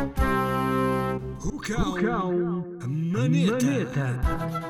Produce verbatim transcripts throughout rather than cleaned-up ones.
Rucão Maneta. Maneta.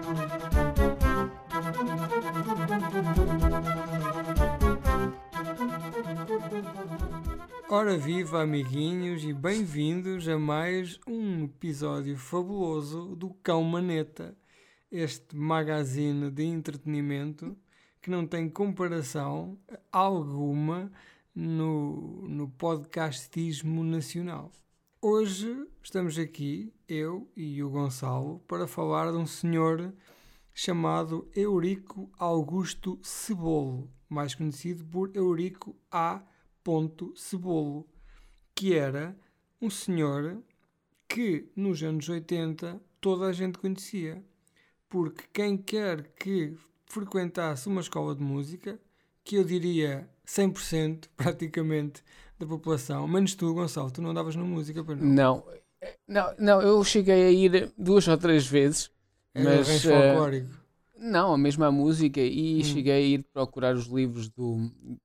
Ora viva, amiguinhos, e bem-vindos a mais um episódio fabuloso do Cão Maneta, este magazine de entretenimento que não tem comparação alguma no, no podcastismo nacional. Hoje estamos aqui, eu e o Gonçalo, para falar de um senhor chamado Eurico Augusto Cebolo, mais conhecido por Eurico A. Cebolo, que era um senhor que nos anos oitenta toda a gente conhecia, porque quem quer que frequentasse uma escola de música, que eu diria cem por cento praticamente da população, menos tu, Gonçalo, tu não andavas na música, para não? Não, não, não, eu cheguei a ir duas ou três vezes, Era mas folclórico. uh, não, a mesma música, e Hum. cheguei a ir procurar os livros do,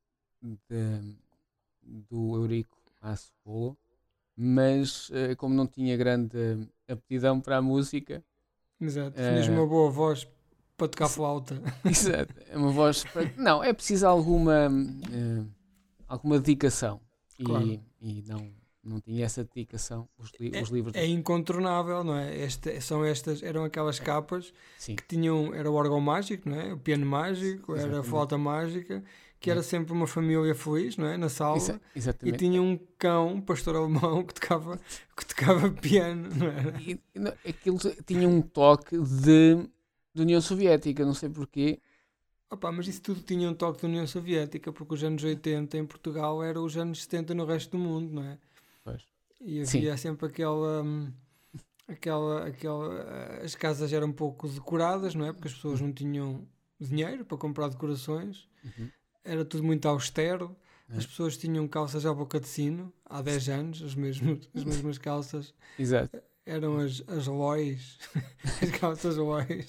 de, do Eurico A. Cebolo, mas uh, como não tinha grande aptidão para a música, Exato, tinhas uma boa voz para tocar flauta. exato, é uma voz para... não, é preciso alguma uh, alguma dedicação, Claro. e, e não, não tinha essa dedicação, os, li- os livros. É incontornável, não é? Este, são estas, eram aquelas capas Sim. que tinham, era o órgão mágico, não é? O piano mágico, era a Exatamente. flauta mágica, que era sempre uma família feliz, não é? Na sala. Exa- E exatamente. tinha um cão, um pastor alemão, que tocava, que tocava piano, não era? E, e não- aquilo tinha um toque de, de União Soviética, não sei porquê. Opa, mas isso tudo tinha um toque da União Soviética, porque os anos oitenta em Portugal eram os anos setenta no resto do mundo, não é? Pois. E Sim. havia sempre aquela, hum, aquela, aquela... eh, As casas eram um pouco decoradas, não é? Porque as pessoas não tinham dinheiro para comprar decorações. Uhum. Era tudo muito austero. É. As pessoas tinham calças à boca de sino, há dez anos, as mesmas, as mesmas calças. Exato. Eram as, as Lois, as calças Lois.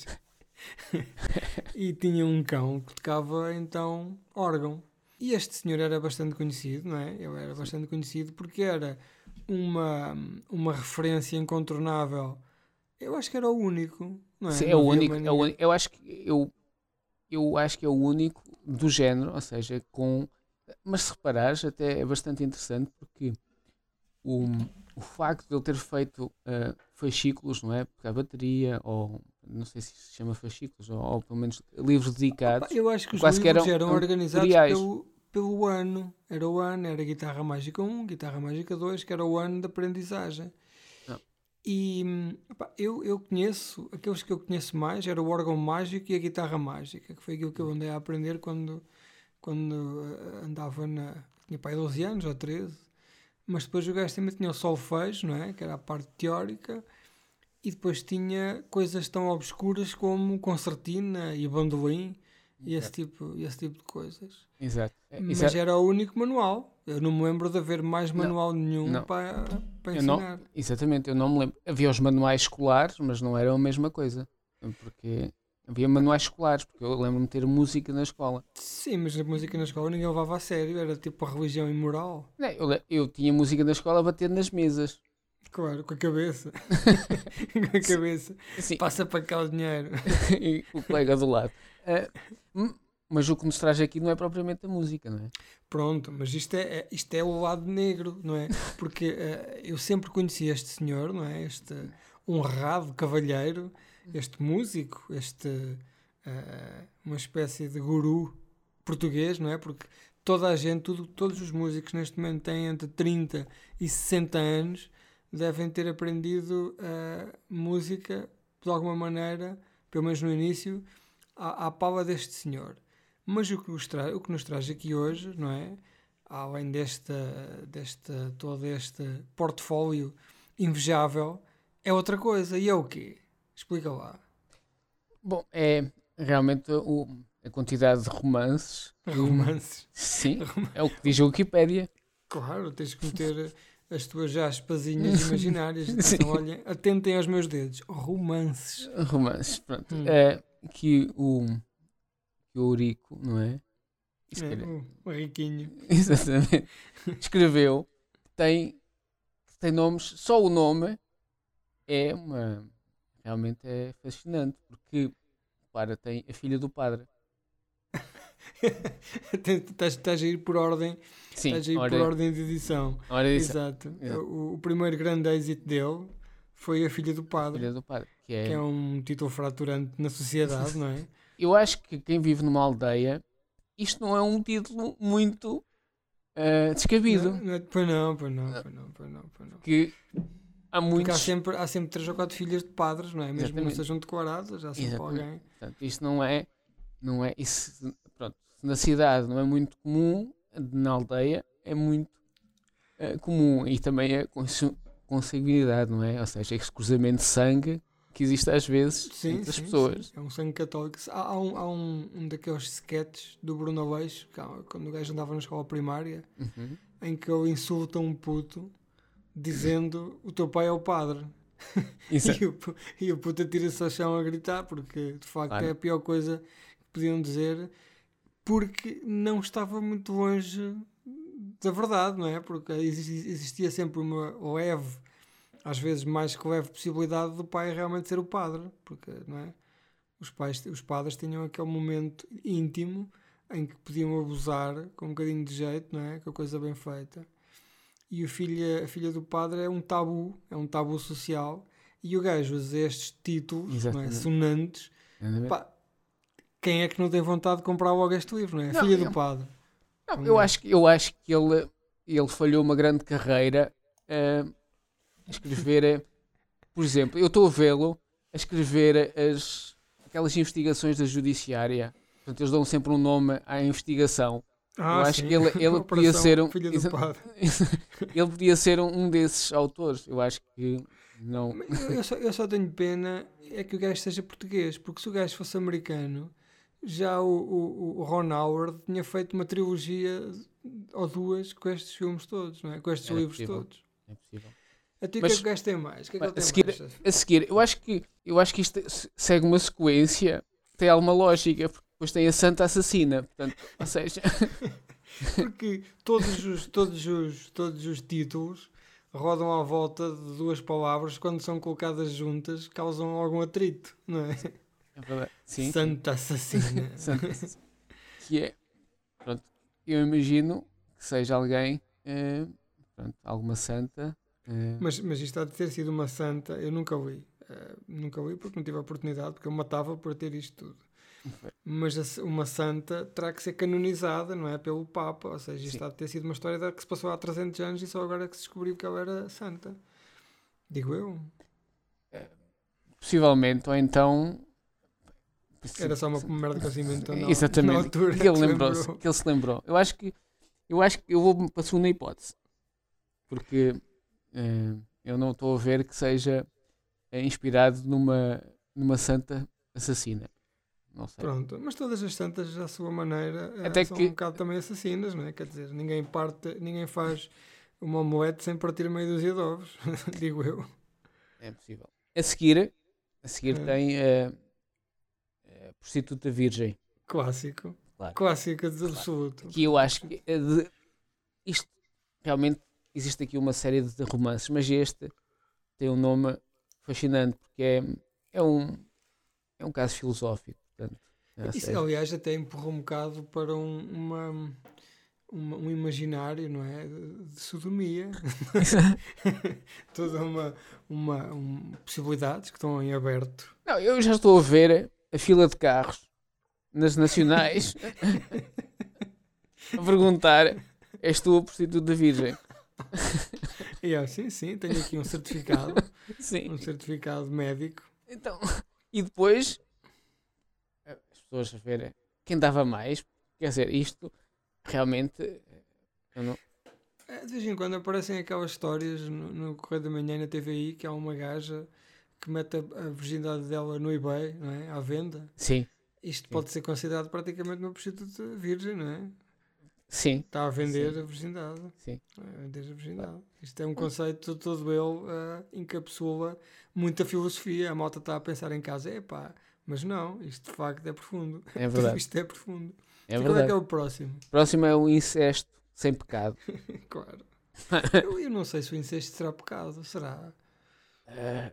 E tinha um cão que tocava então órgão. E este senhor era bastante conhecido, não é? Ele era bastante conhecido porque era uma, uma referência incontornável. Eu acho que era o único, não é? Sim, é Não o havia único, mais é o ninguém. único. Eu acho que eu, eu acho que é o único do género, ou seja, com. Mas se reparares, até é bastante interessante, porque o, o facto de ele ter feito uh, fascículos, não é? Porque a bateria, ou não sei se se chama fascículos, ou, ou pelo menos livros dedicados. Pá, eu acho que os quase que livros eram- eram eram organizados tutoriais. pelo, pelo ano. Era o ano, era Guitarra Mágica um, Guitarra Mágica dois, que era o ano de aprendizagem. Não. E pá, eu, eu conheço, aqueles que eu conheço mais era o órgão mágico e a guitarra mágica, que foi aquilo que eu andei a aprender quando, quando eh, andava na... Tinha pai doze anos ou treze. Mas depois o gajo também tinha o solfejo, não é? Que era a parte teórica. E depois tinha coisas tão obscuras como concertina e bandolim e esse tipo, e esse tipo de coisas. Exato. É, Mas exato. era o único manual. Eu não me lembro de haver mais Não, manual nenhum não. para, para Eu não, ensinar. exatamente, eu não me lembro. Havia os manuais escolares, mas não era a mesma coisa. Porque havia manuais escolares, porque eu lembro-me de ter música na escola. Sim, mas a música na escola ninguém levava a sério. Era tipo a religião imoral. Não, eu, le- eu tinha música na escola a bater nas mesas. Claro, com a cabeça. com a cabeça. Assim, Passa para cá o dinheiro. e o colega do lado. Ah, hum, mas o que nos traz aqui não é propriamente a música, não é? Pronto, mas isto é, é- isto é o lado negro, não é? Porque eh, eu sempre conheci este senhor, não é? Este honrado cavalheiro, este músico, este eh, uma espécie de guru português, não é? Porque toda a gente, tudo- todos os músicos neste momento têm entre trinta e sessenta anos, devem ter aprendido eh, música de alguma maneira, pelo menos no início, à, à pala deste senhor. Mas o que, nos tra- o que nos traz aqui hoje, não é? Além desta, desta, todo este portfólio invejável, é outra coisa. E é o quê? Explica lá. Bom, é realmente o, a quantidade de romances. que- Romances. Sim, é o que diz a Wikipédia. Claro, tens que meter as tuas aspasinhas imaginárias. Sim. Então, olhem, atentem aos meus dedos. Romances. Romances, pronto. Hum. É, que o que o Eurico, não é? E se É, calhar- o, o riquinho. Exatamente. Escreveu, tem, tem nomes, só o nome é uma, realmente é fascinante, porque, para, tem a filha do padre. Estás estás a ir por ordem, Sim, estás a ir por ora, ordem de edição. ora isso, Exato. exato, O, o primeiro grande êxito dele foi A Filha do a Padre, filha do padre, que que é... é um título fraturante na sociedade, não é? Eu acho que quem vive numa aldeia, isto não é um título muito ah, descabido, Não, não é- pois não, pois não, pois não, pois não, pois não. que há Porque há muitos... sempre, há sempre três ou quatro filhas de padres, não é? Mesmo que não Exatamente. sejam declaradas, há sempre Exatamente. alguém. Portanto, isto não é, não é, isso, pronto, na cidade não é muito comum, na aldeia é muito eh, comum, e também é consu- consanguinidade, não é? Ou seja, esse cruzamento de sangue que existe às vezes Sim, entre as sim, pessoas. sim. É um sangue católico. Há, há um, há um, um daqueles sketches do Bruno Aleixo, que há- quando o gajo andava na escola primária, Uhum. em que ele insulta um puto dizendo o teu pai é o padre. Exato. E o, pu- e o puto atira-se ao chão a gritar, porque de facto Claro. é a pior coisa que podiam dizer, porque não estava muito longe da verdade, não é? Porque exi- existia sempre uma leve, às vezes mais que leve possibilidade do pai realmente ser o padre, porque, não é? Os pais, os padres tinham aquele momento íntimo em que podiam abusar com um bocadinho de jeito, não é? Com a coisa bem feita. E o filho, a filha do padre é um tabu, é um tabu social. E o gajo usa estes títulos, não é? Exatamente. Sonantes. Exatamente. Pá, quem é que não tem vontade de comprar logo este livro, não é? A Não, filha do eu- padre. Não, Vamos eu, ver. acho, que- eu acho que ele, ele falhou uma grande carreira eh, a escrever, eh, por exemplo, eu estou a vê-lo a escrever as, aquelas investigações da judiciária. Portanto, eles dão sempre um nome à investigação. Ah, eu acho sim. que ele, ele podia Operação ser um, Filha do exa- Padre. ele podia ser um, um desses autores. Eu acho que não. Mas Eu, eu só, eu só tenho pena é que o gajo seja português, porque se o gajo fosse americano, já o, o, o Ron Howard tinha feito uma trilogia ou duas com estes filmes todos, não é? Com estes Era livros possível. todos. É possível. A ti o que Mas- é que o gajo tem mais? O que é que ele A tem seguir, mais? a seguir, eu acho que eu acho que isto se- segue uma sequência, tem alguma lógica, porque depois tem a Santa Assassina, portanto, ou seja, Porque todos os, todos, os, todos os títulos rodam à volta de duas palavras, quando são colocadas juntas, causam algum atrito, não é? é verdade. Sim, Santa assassina. Santa Assassina. Que é, pronto, eu imagino que seja alguém, eh, pronto, alguma santa. eh, Mas, mas isto há de ter sido uma santa, eu nunca li. Eh, nunca li porque não tive a oportunidade, porque eu matava por ter isto tudo. Mas a s- uma santa terá que ser canonizada, não é? Pelo Papa. Ou seja, isto Sim. há de ter sido uma história da- que se passou há trezentos anos e só agora é que se descobriu que ela era santa. Digo eu. Possivelmente, ou então. Era só uma merda de casamento na, Exatamente, na altura. que ele se lembrou-se, lembrou. que ele se lembrou. Eu acho que eu acho que eu vou para a segunda hipótese, porque eh, eu não estou a ver que seja eh, inspirado numa, numa santa assassina. Não sei. Pronto, mas todas as santas, à sua maneira, eh, Até são que- um bocado também assassinas, não é? Quer dizer, ninguém parte, ninguém faz uma omelete sem partir meia dúzia de ovos, digo eu. É possível. A seguir, a seguir É. tem a prostituta virgem, Clássico. Claro. Clássico de absoluto. que eu acho que é de- isto realmente existe aqui uma série de romances, mas este tem um nome fascinante porque é, é um é um caso filosófico, portanto, ou Isso, seja, aliás, até empurrou um bocado para um, uma, uma- um imaginário, não é? De, de sodomia. Toda uma, uma um, possibilidades que estão em aberto. não, eu já estou a ver a fila de carros nas nacionais a perguntar: és tu a prostituta virgem? E eu, sim, sim, tenho aqui um certificado, Sim. um certificado médico. Então, e depois as pessoas a verem quem dava mais, quer dizer, isto realmente eu não, É, de vez em quando aparecem aquelas histórias no, no Correio da Manhã e na T V I que há uma gaja que mete a, a virgindade dela no eBay, não é? À venda. sim, Isto pode ser considerado praticamente uma prostituta virgem, não é? sim, Está a vender Sim. a virgindade. sim. A vender a virgindade. Isto é um conceito todo ele uh, encapsula muita filosofia. A malta está a pensar em casa, epá, mas não, isto de facto é profundo. É verdade. Isto é profundo. É E qual é que é verdade. o próximo? Próximo é o incesto sem pecado. Claro. eu, eu não sei se o incesto será pecado, será? Uh,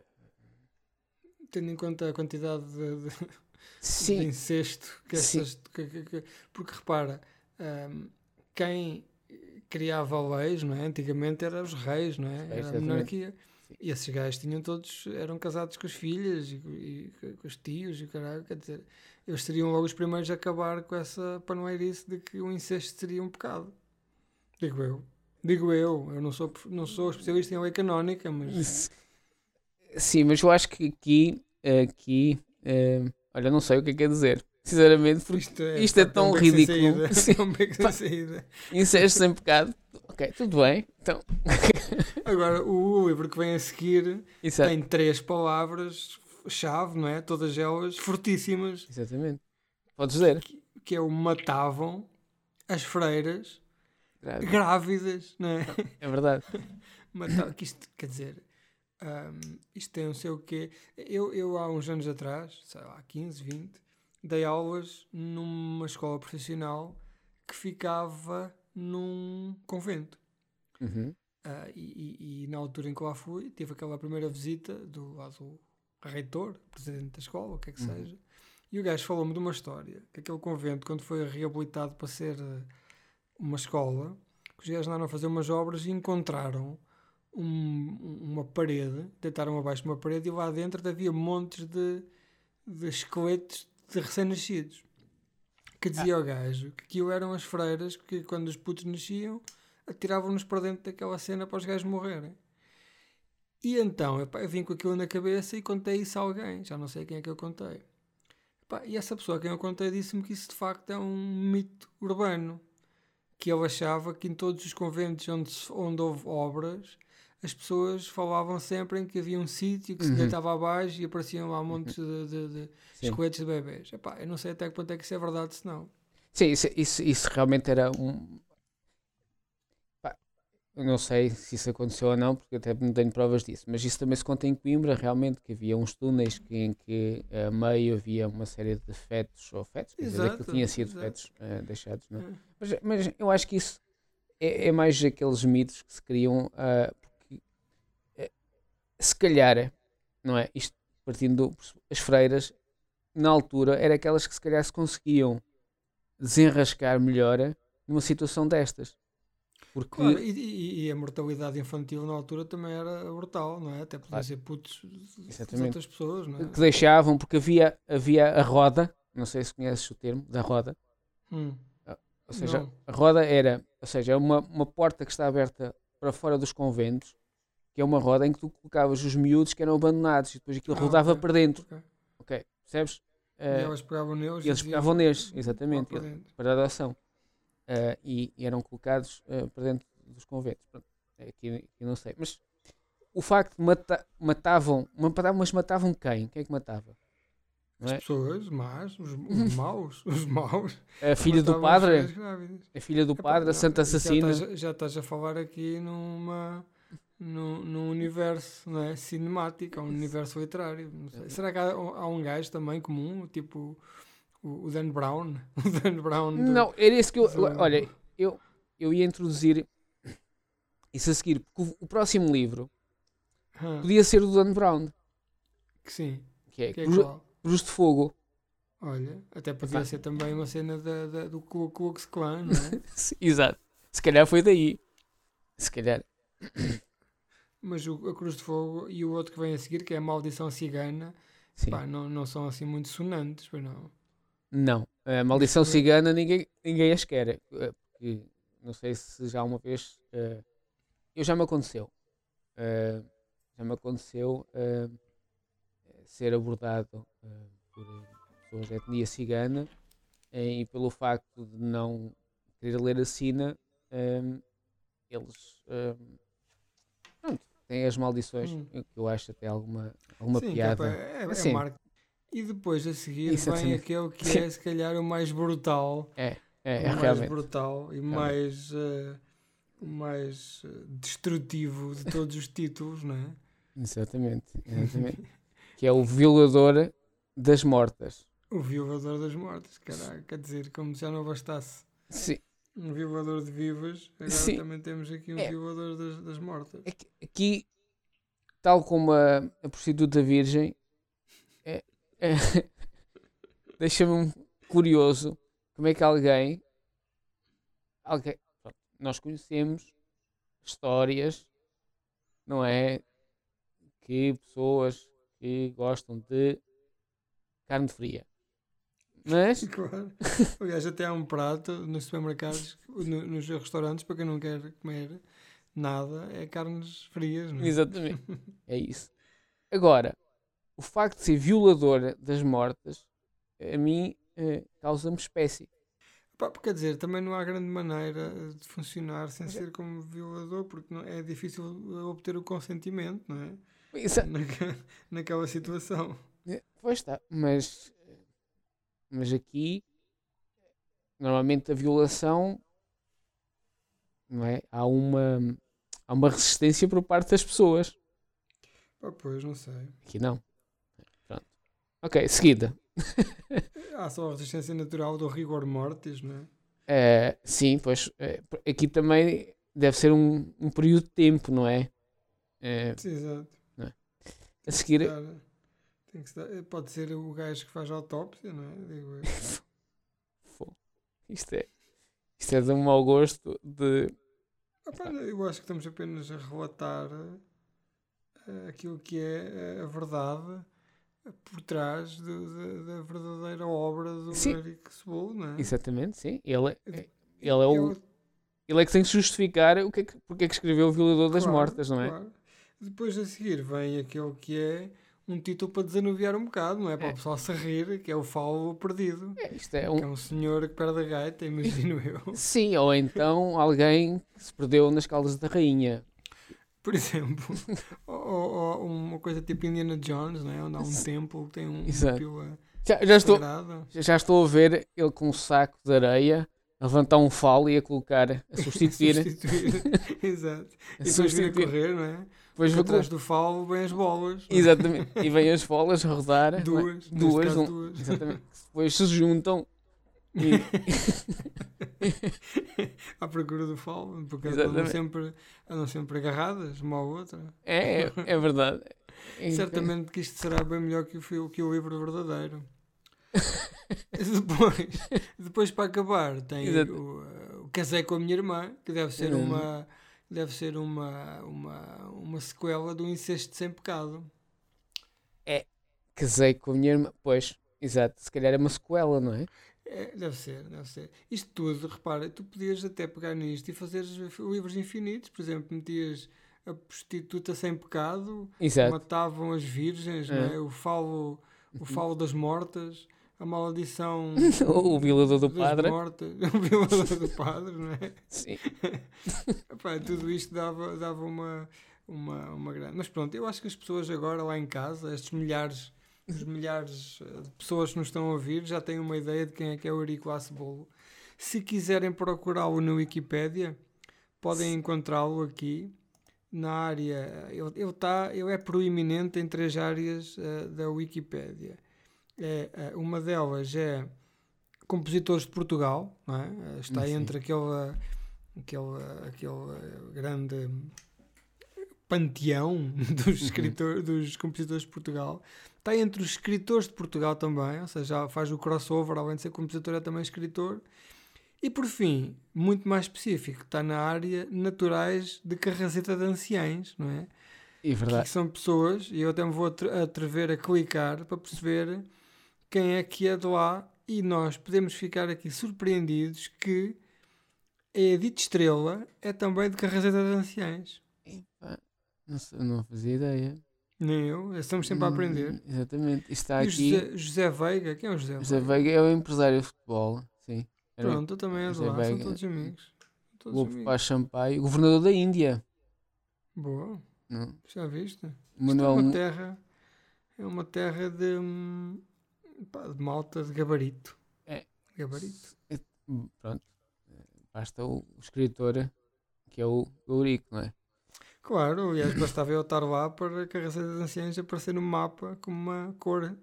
Tendo em conta a quantidade de, de, sim, de incesto que sim. essas. Que, que, que, porque repara, um, quem criava leis, não é? Antigamente eram os reis, não é? É, Era a exatamente. monarquia. Sim. E esses gajos tinham todos, eram casados com as filhas e, e, e com os tios e o caralho, quer dizer, eles seriam logo os primeiros a acabar com essa panoeirice de que o incesto seria um pecado. Digo eu. Digo eu, eu não sou, não sou especialista em lei canónica, mas... Sim, mas eu acho que aqui, aqui uh, olha, não sei o que é que é dizer, sinceramente, porque isto é, isto é, pá, tão um ridículo. Sim, um beco sem saída. Incesto sem pecado, ok, tudo bem, então... Agora, o, o livro que vem a seguir Exato. tem três palavras-chave, não é? Todas elas fortíssimas. Exatamente. Podes dizer. Que, que é o matavam as freiras Grávida. grávidas, não é? É verdade. Matavam, que isto, quer dizer, um, isto tem não sei o quê. Eu, eu há uns anos atrás, sei lá, quinze, vinte, dei aulas numa escola profissional que ficava num convento. Uhum. Uh, e, e, e na altura em que lá fui, tive aquela primeira visita do, lá do reitor, presidente da escola, o que é que Uhum. seja, e o gajo falou-me de uma história, que aquele convento, quando foi reabilitado para ser uh, uma escola, os gajos andaram a fazer umas obras e encontraram um, uma parede, deitaram abaixo de uma parede e lá dentro havia montes de, de esqueletos de recém-nascidos, que dizia ah. o gajo que aquilo eram as freiras que quando os putos nasciam atiravam-nos para dentro daquela cena para os gajos morrerem. E então, epá, eu vim com aquilo na cabeça e contei isso a alguém. Já não sei quem é que eu contei. Epá, e essa pessoa a quem eu contei disse-me que isso de facto é um mito urbano. Que ele achava que em todos os conventos onde, onde houve obras, as pessoas falavam sempre em que havia um sítio que uhum. se deitava abaixo e apareciam lá montes uhum. de, de, de esqueletos de bebés. Epá, eu não sei até que ponto é que isso é verdade, se não. Sim, isso, isso, isso realmente era um... Eu não sei se isso aconteceu ou não, porque até não tenho provas disso, mas isso também se conta em Coimbra, realmente, que havia uns túneis que, em que a meio havia uma série de fetos, ou fetos, quer dizer, aquilo tinha sido exato. fetos uh, deixados, não é? Hum. Mas, mas eu acho que isso é, é mais aqueles mitos que se criam, uh, porque uh, se calhar, não é? Isto partindo do, as freiras, na altura, eram aquelas que se calhar se conseguiam desenrascar melhor numa situação destas. Porque... Claro, e, e, e a mortalidade infantil na altura também era brutal, não é? Até podia claro. ser putos de outras pessoas, não é? Que deixavam, porque havia, havia a roda, não sei se conheces o termo, da roda. Hum. Ou seja, não. a roda era, ou seja, uma, uma porta que está aberta para fora dos conventos, que é uma roda em que tu colocavas os miúdos que eram abandonados e depois aquilo ah, rodava okay. para dentro. Ok, okay. Percebes? E uh, elas pegavam neles. E eles pegavam neles, exatamente, para, para a adoção. Uh, e, e eram colocados uh, para dentro dos conventos. Pronto, aqui, aqui não sei. Mas o facto de mata, matavam, mas matavam quem? Quem é que matava? As é? pessoas más, os, os maus, os maus. A filha do padre? A filha do Epá, padre, a santa assassina. Já estás, já estás a falar aqui numa, num, num universo, não é? Cinemático, um universo literário. Não sei. Será que há, há um gajo também comum, tipo... O Dan Brown? O Dan Brown do, não, era isso que eu... do... Olha, eu, eu ia introduzir isso a seguir, porque o, o próximo livro hum. podia ser o do Dan Brown. Que sim. Que é, que é Cruz, Cruz de Fogo. Olha, até podia ah. ser também uma cena da, da, do Ku Klux Klan, não é? Exato. Se calhar foi daí. Se calhar. Mas o, a Cruz de Fogo e o outro que vem a seguir, que é a Maldição Cigana, pá, não, não são assim muito sonantes, pois não? Não, a maldição cigana ninguém, ninguém as quer, porque não sei se já uma vez, uh, eu já me aconteceu, uh, já me aconteceu uh, ser abordado uh, por pessoas da etnia cigana e pelo facto de não querer ler a sina, um, eles um, pronto, têm as maldições, hum. que eu acho até alguma, alguma Sim, piada. É, é, assim, é marca. E depois a seguir Exatamente. vem aquele que é se calhar o mais brutal. É, é, o mais realmente. brutal e realmente. mais, uh, mais uh, destrutivo de todos os títulos, não é? Exatamente. Exatamente. Que é o Violador das Mortas. O Violador das Mortas, caraca, quer dizer, como se já não bastasse. Sim. Um violador de vivas. Agora Sim. também temos aqui um É. violador das, das mortas. É que aqui, tal como a, a prostituta virgem, é, é, deixa-me curioso como é que alguém, alguém pronto, nós conhecemos histórias, não é? Que pessoas que gostam de carne fria. Mas, Claro. Aliás, até há um prato nos supermercados, no- nos restaurantes, para quem não quer comer nada, é carnes frias, não é? exatamente, é isso. Agora, o facto de ser violadora das mortas, a mim eh, causa-me espécie. Pá, porque, quer dizer, também não há grande maneira de funcionar sem Mas é- ser como violador, porque não, é difícil obter o consentimento, não é? Exa- Naque- naquela situação. eh, Pois está, mas, mas aqui, normalmente a violação, não é? Há uma, há uma resistência por parte das pessoas. Pá, pois, não sei. Aqui não. Pronto. Ok, seguida. Há só a resistência natural do rigor mortis, não é? Eh, sim, pois eh, aqui também deve ser um, um período de tempo, não é? Eh, Sim, exato. não é? A Tem que se seguir, dar- tem que se dar- pode ser o gajo que faz a autópsia, não é? Digo eu. Fô, isto é, isto é de um mau gosto de. Ah, pá, eu acho que estamos apenas a relatar eh, aquilo que é a verdade por trás do- da, da verdadeira obra do Sim. Eric Sebolo, não é? Exatamente, sim. Ele, é- É- ele é o. Eu- Ele é que tem que justificar o que é que, porque é que escreveu o Violador das claro, Mortas, não é? claro. Depois a seguir vem aquele que é um título para desanuviar um bocado, não é? Para É. o pessoal se rir, que é o Faulo Perdido. É, isto é Que é um. um senhor que perde a gaita, imagino eu. Sim, ou então alguém que se perdeu nas Caldas da Rainha. Por exemplo, ou, ou- ou uma coisa tipo Indiana Jones, não é? Onde há um Sim. templo que tem um, uma Exato. pila Já, já estou, sagrada. já estou a ver ele com um saco de areia a levantar um falo e a colocar, a substituir. Substituir. Exato. a E depois vir a substituir. correr, não é? Depois Porque vou atrás com- do falo vêm as bolas. não é? Exatamente. E vêm as bolas a rodar. não é? Duas. neste Duas. caso, um- duas. Exatamente. Depois se juntam e. À procura do falo, porque elas andam Exatamente. sempre, andam sempre agarradas, uma à outra. É, é, é verdade. É- Certamente que isto será bem melhor que o, fi- que o livro verdadeiro. Depois, depois para acabar, tem Exato. o, uh, o Casei com a Minha Irmã, que deve ser Uhum. uma deve ser uma, uma, uma sequela do Incesto Sem Pecado. Casei com a minha irmã. Pois, exato. Se calhar é uma sequela, não é? É, deve ser, deve ser. Isto tudo, repara, tu podias até pegar nisto e fazer livros infinitos. Por exemplo, metias a prostituta sem pecado, Exato. matavam as virgens, não é? É. o falo, o falo das mortas, a maldição O violador do das padre. mortas, o violador do padre, não é? Sim. Epá, tudo isto dava, dava uma, uma, uma grande. Mas pronto, eu acho que as pessoas agora lá em casa, estes milhares, os milhares eh, de pessoas que nos estão a ouvir, já têm uma ideia de quem é que é o Eurico Acebolo. Se quiserem procurá-lo na Wikipédia, podem encontrá-lo aqui na área. Ele, ele, tá, ele é proeminente em três áreas uh, da Wikipédia. É, uh, uma delas é compositores de Portugal, não é? Uh, está Sim. entre aquele, aquele, aquele grande panteão dos, escritor, dos compositores de Portugal. Está entre os escritores de Portugal também, ou seja, faz o crossover, além de ser compositor, é também escritor. E por fim, muito mais específico, está na área naturais de Carraseta de Anciães, não é? É verdade. Que são pessoas, e eu até me vou atre- atrever a clicar para perceber quem é que é de lá, e nós podemos ficar aqui surpreendidos que a Edith Estrela é também de Carraseta de Anciães. Epá, não, sei- não fazia ideia. Nem eu, estamos sempre a aprender. Hum, Exatamente. Isto está E o aqui. José, José Veiga, quem é o José, José Veiga? Veiga é o empresário de futebol. Sim. Era Pronto, eu também é de José lá, são Veiga. todos amigos. Todos o Lobo amigos. Paz Sampaio, o governador da Índia. Boa, Não? já viste? O Isto é Manuel uma Mu- terra, é uma terra de, hum, pá, de malta de gabarito. É. Gabarito. Hum, Pronto. Basta o, o escritor, que é o Eurico, não é? Claro, aliás, bastava eu estar lá para a Carraseta de Anciães aparecer no mapa com uma cor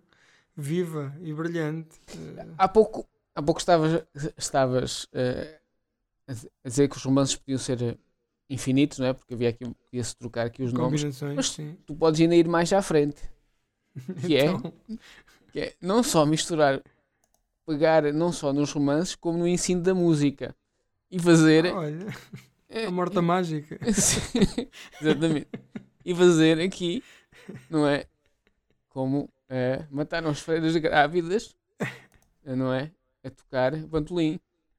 viva e brilhante. Eh, Há pouco, há pouco estavas, estavas eh, a dizer que os romances podiam ser infinitos, não é? Porque havia aqui, podia-se trocar aqui os nomes. Combinações, Mas sim. tu podes ainda ir mais à frente. Que é, Então, que é não só misturar, pegar não só nos romances, como no ensino da música. E fazer. olha, eh, a morta mágica. Sim, exatamente. E fazer aqui, não é? Como eh, mataram as freiras grávidas, eh, não é? A tocar bandolim.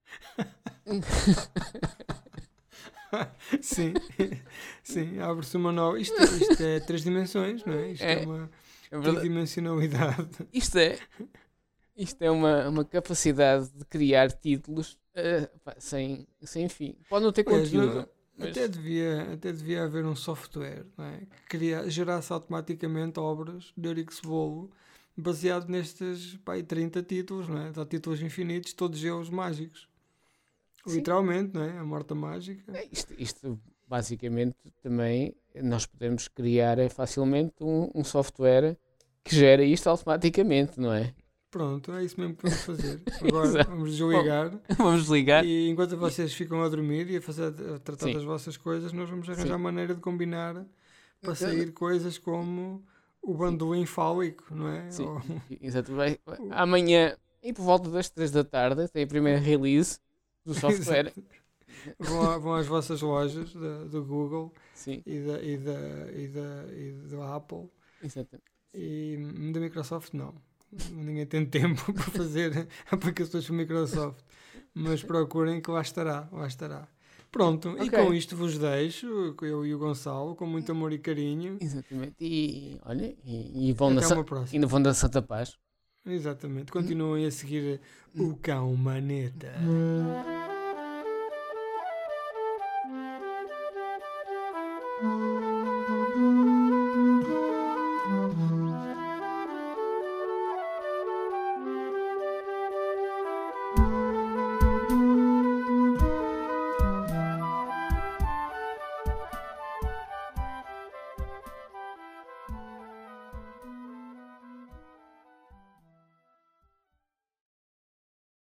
Sim, sim, abre-se uma nova. Isto, isto é três dimensões, não é? Isto é, É, uma é verdade. tridimensionalidade. Isto é, isto é uma, uma capacidade de criar títulos eh, pá, sem, sem fim. Pode não ter Pois, conteúdo, não, mas até, devia, até devia haver um software, não é? Que cria, gerasse automaticamente obras de Eurico Cebolo baseado nestes pá, aí trinta títulos, não é? Há títulos infinitos, todos eles mágicos. sim, Literalmente, não é? A morta mágica. é isto, isto basicamente também nós podemos criar eh, facilmente um, um software que gera isto automaticamente, não é? Pronto, é isso mesmo que vamos fazer. Agora Exato. vamos desligar. Vamos ligar. E enquanto vocês ficam a dormir e a, fazer, a tratar Sim. das vossas coisas, nós vamos arranjar Sim. maneira de combinar para sair coisas como o bandolim fálico, não é? Sim, Ou- exato. Vai- vai- Amanhã, e por volta das três da tarde, tem a primeira release do software. vão, a- vão às vossas lojas da- do Google Sim, e da, e, da, e, da, e da Apple exatamente. e da Microsoft não. Ninguém tem tempo para fazer aplicações para Microsoft. Mas procurem que lá estará, lá estará. Pronto, e Ok. com isto vos deixo, eu e o Gonçalo, com muito amor e carinho. Exatamente. E olha, e, e vão na, Até Sa- uma próxima. ainda vão da Santa Paz. Exatamente. Continuem a seguir o Cão Maneta.